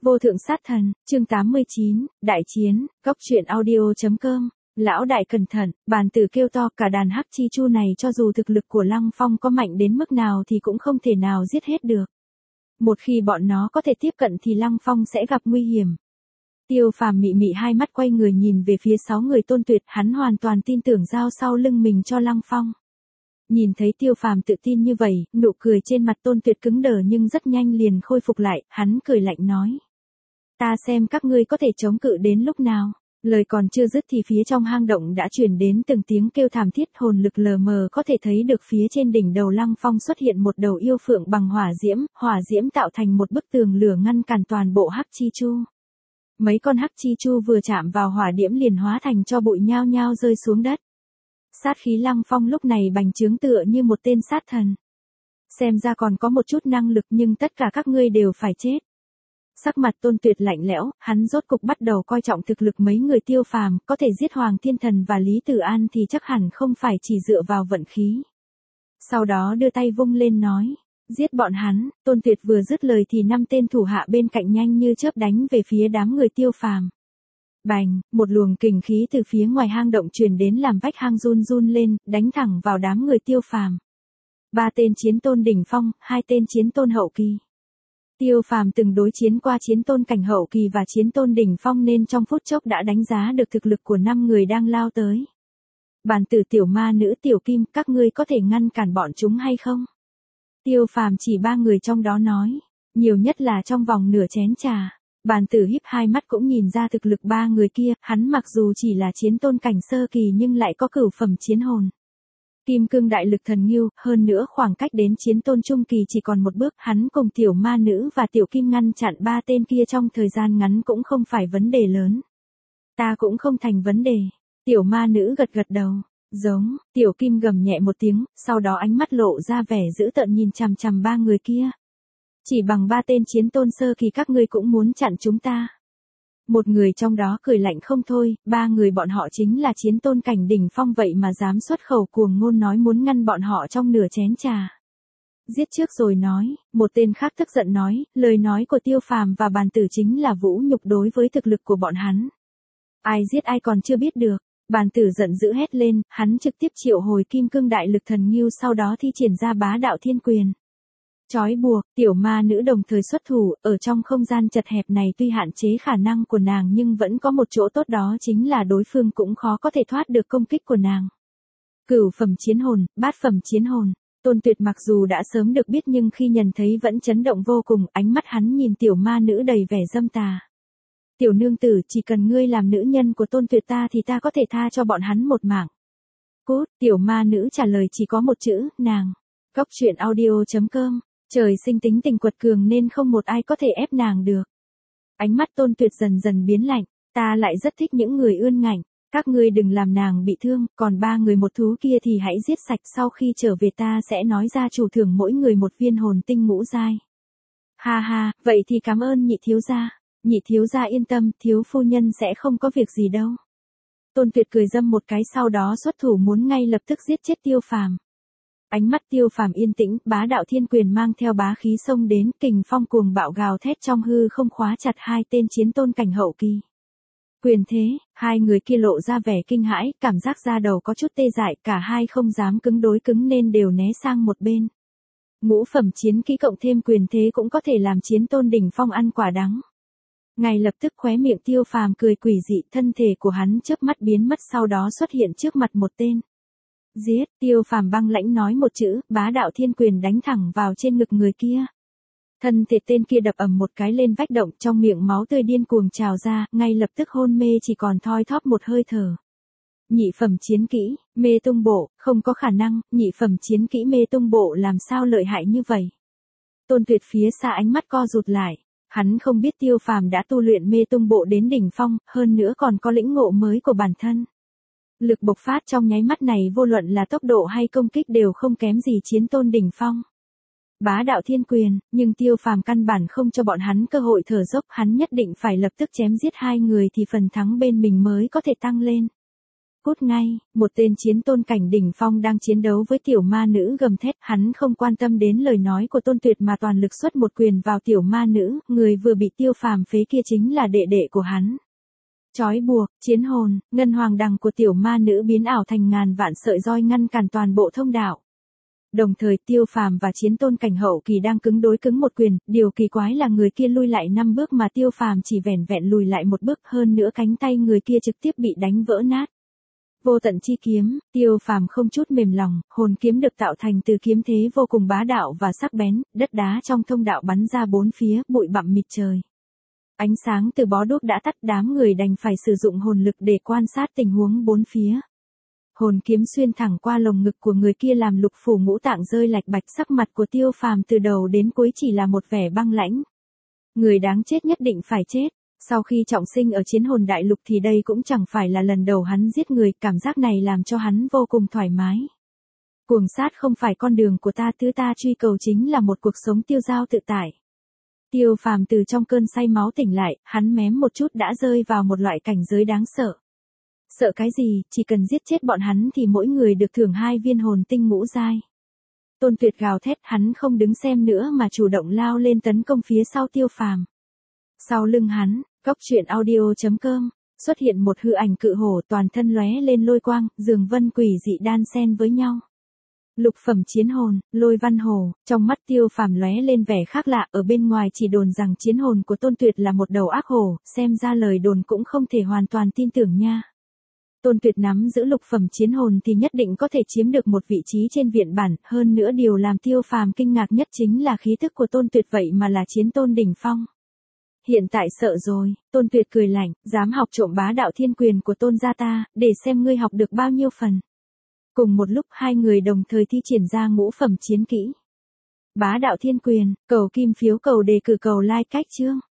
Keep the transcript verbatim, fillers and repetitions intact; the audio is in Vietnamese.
Vô thượng sát thần, chương tám mươi chín, đại chiến, góc truyện audio.com. Lão đại cẩn thận, bàn tử kêu to, cả đàn hắc chi chu này cho dù thực lực của Lăng Phong có mạnh đến mức nào thì cũng không thể nào giết hết được. Một khi bọn nó có thể tiếp cận thì Lăng Phong sẽ gặp nguy hiểm. Tiêu Phàm mị mị hai mắt quay người nhìn về phía sáu người Tôn Tuyệt, hắn hoàn toàn tin tưởng giao sau lưng mình cho Lăng Phong. Nhìn thấy Tiêu Phàm tự tin như vậy, nụ cười trên mặt Tôn Tuyệt cứng đờ nhưng rất nhanh liền khôi phục lại, hắn cười lạnh nói. Ta xem các ngươi có thể chống cự đến lúc nào. Lời còn chưa dứt thì phía trong hang động đã truyền đến từng tiếng kêu thảm thiết, hồn lực lờ mờ có thể thấy được phía trên đỉnh đầu Lăng Phong xuất hiện một đầu yêu phượng bằng hỏa diễm, hỏa diễm tạo thành một bức tường lửa ngăn cản toàn bộ hắc chi chu. Mấy con hắc chi chu vừa chạm vào hỏa diễm liền hóa thành cho bụi nhao nhao rơi xuống đất. Sát khí Lăng Phong lúc này bành trướng tựa như một tên sát thần. Xem ra còn có một chút năng lực nhưng tất cả các ngươi đều phải chết. Sắc mặt Tôn Tuyệt lạnh lẽo, hắn rốt cục bắt đầu coi trọng thực lực mấy người Tiêu Phàm, có thể giết Hoàng Thiên Thần và Lý Tử An thì chắc hẳn không phải chỉ dựa vào vận khí. Sau đó đưa tay vung lên nói, giết bọn hắn. Tôn Tuyệt vừa dứt lời thì năm tên thủ hạ bên cạnh nhanh như chớp đánh về phía đám người Tiêu Phàm. Bành, một luồng kình khí từ phía ngoài hang động truyền đến làm vách hang run run lên, đánh thẳng vào đám người Tiêu Phàm. Ba tên chiến tôn đỉnh phong, hai tên chiến tôn hậu kỳ. Tiêu Phàm từng đối chiến qua chiến tôn cảnh hậu kỳ và chiến tôn đỉnh phong nên trong phút chốc đã đánh giá được thực lực của năm người đang lao tới. Bàn tử tiểu ma nữ tiểu kim, các ngươi có thể ngăn cản bọn chúng hay không? Tiêu Phàm chỉ ba người trong đó nói, nhiều nhất là trong vòng nửa chén trà. Bàn tử híp hai mắt cũng nhìn ra thực lực ba người kia, hắn mặc dù chỉ là chiến tôn cảnh sơ kỳ nhưng lại có cửu phẩm chiến hồn. Kim cương đại lực thần ngưu, hơn nữa khoảng cách đến chiến tôn trung kỳ chỉ còn một bước, hắn cùng tiểu ma nữ và tiểu kim ngăn chặn ba tên kia trong thời gian ngắn cũng không phải vấn đề lớn. Ta cũng không thành vấn đề. Tiểu ma nữ gật gật đầu. Giống, tiểu kim gầm nhẹ một tiếng, sau đó ánh mắt lộ ra vẻ dữ tợn nhìn chằm chằm ba người kia. Chỉ bằng ba tên chiến tôn sơ kỳ các ngươi cũng muốn chặn chúng ta. Một người trong đó cười lạnh không thôi, ba người bọn họ chính là chiến tôn cảnh đỉnh phong vậy mà dám xuất khẩu cuồng ngôn nói muốn ngăn bọn họ trong nửa chén trà. Giết trước rồi nói, một tên khác tức giận nói, lời nói của Tiêu Phàm và bàn tử chính là vũ nhục đối với thực lực của bọn hắn. Ai giết ai còn chưa biết được, bàn tử giận dữ hét lên, hắn trực tiếp triệu hồi kim cương đại lực thần ngưu sau đó thi triển ra bá đạo thiên quyền. Chói buộc, tiểu ma nữ đồng thời xuất thủ, ở trong không gian chật hẹp này tuy hạn chế khả năng của nàng nhưng vẫn có một chỗ tốt đó chính là đối phương cũng khó có thể thoát được công kích của nàng. Cửu phẩm chiến hồn, bát phẩm chiến hồn, Tôn Tuyệt mặc dù đã sớm được biết nhưng khi nhìn thấy vẫn chấn động vô cùng, ánh mắt hắn nhìn tiểu ma nữ đầy vẻ dâm tà. Tiểu nương tử, chỉ cần ngươi làm nữ nhân của Tôn Tuyệt ta thì ta có thể tha cho bọn hắn một mạng. Cút, tiểu ma nữ trả lời chỉ có một chữ, nàng. Góc truyện audio.com. Trời sinh tính tình quật cường nên không một ai có thể ép nàng được. Ánh mắt Tôn Tuyệt dần dần biến lạnh, ta lại rất thích những người ươn ngạnh, các ngươi đừng làm nàng bị thương, còn ba người một thú kia thì hãy giết sạch, sau khi trở về ta sẽ nói ra chủ thưởng mỗi người một viên hồn tinh ngũ giai. Ha ha, vậy thì cảm ơn nhị thiếu gia, nhị thiếu gia yên tâm, thiếu phu nhân sẽ không có việc gì đâu. Tôn Tuyệt cười dâm một cái sau đó xuất thủ muốn ngay lập tức giết chết Tiêu Phàm. Ánh mắt Tiêu Phàm yên tĩnh, bá đạo thiên quyền mang theo bá khí xông đến, kình phong cuồng bạo gào thét trong hư không khóa chặt hai tên chiến tôn cảnh hậu kỳ. Quyền thế, hai người kia lộ ra vẻ kinh hãi, cảm giác da đầu có chút tê dại, cả hai không dám cứng đối cứng nên đều né sang một bên. Ngũ phẩm chiến kỹ cộng thêm quyền thế cũng có thể làm chiến tôn đỉnh phong ăn quả đắng. Ngay lập tức khóe miệng Tiêu Phàm cười quỷ dị, thân thể của hắn chớp mắt biến mất sau đó xuất hiện trước mặt một tên. Giết, Tiêu Phàm băng lãnh nói một chữ, bá đạo thiên quyền đánh thẳng vào trên ngực người kia. Thân thể tên kia đập ầm một cái lên vách động, trong miệng máu tươi điên cuồng trào ra, ngay lập tức hôn mê chỉ còn thoi thóp một hơi thở. Nhị phẩm chiến kỹ, mê tung bộ, không có khả năng, nhị phẩm chiến kỹ mê tung bộ làm sao lợi hại như vậy. Tôn Tuyệt phía xa ánh mắt co rụt lại, hắn không biết Tiêu Phàm đã tu luyện mê tung bộ đến đỉnh phong, hơn nữa còn có lĩnh ngộ mới của bản thân. Lực bộc phát trong nháy mắt này vô luận là tốc độ hay công kích đều không kém gì chiến tôn đỉnh phong. Bá đạo thiên quyền, nhưng Tiêu Phàm căn bản không cho bọn hắn cơ hội thở dốc, hắn nhất định phải lập tức chém giết hai người thì phần thắng bên mình mới có thể tăng lên. cút ngay, một tên chiến tôn cảnh đỉnh phong đang chiến đấu với tiểu ma nữ gầm thét, hắn không quan tâm đến lời nói của Tôn Tuyệt mà toàn lực xuất một quyền vào tiểu ma nữ, người vừa bị Tiêu Phàm phế kia chính là đệ đệ của hắn. Chói buộc, chiến hồn, ngân hoàng đằng của tiểu ma nữ biến ảo thành ngàn vạn sợi roi ngăn cản toàn bộ thông đạo. Đồng thời Tiêu Phàm và chiến tôn cảnh hậu kỳ đang cứng đối cứng một quyền, điều kỳ quái là người kia lui lại năm bước mà Tiêu Phàm chỉ vẻn vẹn lùi lại một bước, hơn nữa cánh tay người kia trực tiếp bị đánh vỡ nát. Vô tận chi kiếm, Tiêu Phàm không chút mềm lòng, hồn kiếm được tạo thành từ kiếm thế vô cùng bá đạo và sắc bén, đất đá trong thông đạo bắn ra bốn phía, bụi bặm mịt trời. Ánh sáng từ bó đuốc đã tắt, đám người đành phải sử dụng hồn lực để quan sát tình huống bốn phía. Hồn kiếm xuyên thẳng qua lồng ngực của người kia làm lục phủ ngũ tạng rơi lạch bạch, sắc mặt của Tiêu Phàm từ đầu đến cuối chỉ là một vẻ băng lãnh. Người đáng chết nhất định phải chết. Sau khi trọng sinh ở chiến hồn đại lục thì đây cũng chẳng phải là lần đầu hắn giết người, cảm giác này làm cho hắn vô cùng thoải mái. Cuồng sát không phải con đường của ta, thứ ta truy cầu chính là một cuộc sống tiêu dao tự tại. Tiêu Phàm từ trong cơn say máu tỉnh lại, hắn mém một chút đã rơi vào một loại cảnh giới đáng sợ. Sợ cái gì, chỉ cần giết chết bọn hắn thì mỗi người được thưởng hai viên hồn tinh ngũ giai. Tôn Tuyệt gào thét, hắn không đứng xem nữa mà chủ động lao lên tấn công phía sau Tiêu Phàm. Sau lưng hắn, Cốc truyện audio chấm com, xuất hiện một hư ảnh cự hổ toàn thân lóe lên lôi quang, dường vân quỷ dị đan xen với nhau. Lục phẩm chiến hồn, lôi văn hổ, trong mắt Tiêu Phàm lóe lên vẻ khác lạ, ở bên ngoài chỉ đồn rằng chiến hồn của Tôn Tuyệt là một đầu ác hổ, xem ra lời đồn cũng không thể hoàn toàn tin tưởng nha. Tôn Tuyệt nắm giữ lục phẩm chiến hồn thì nhất định có thể chiếm được một vị trí trên viện bản, hơn nữa điều làm Tiêu Phàm kinh ngạc nhất chính là khí thức của Tôn Tuyệt vậy mà là chiến tôn đỉnh phong. Hiện tại sợ rồi, Tôn Tuyệt cười lạnh, dám học trộm bá đạo thiên quyền của Tôn gia ta, để xem ngươi học được bao nhiêu phần. Cùng một lúc hai người đồng thời thi triển ra ngũ phẩm chiến kỹ. Bá đạo thiên quyền, cầu kim phiếu, cầu đề cử, cầu like cách chương.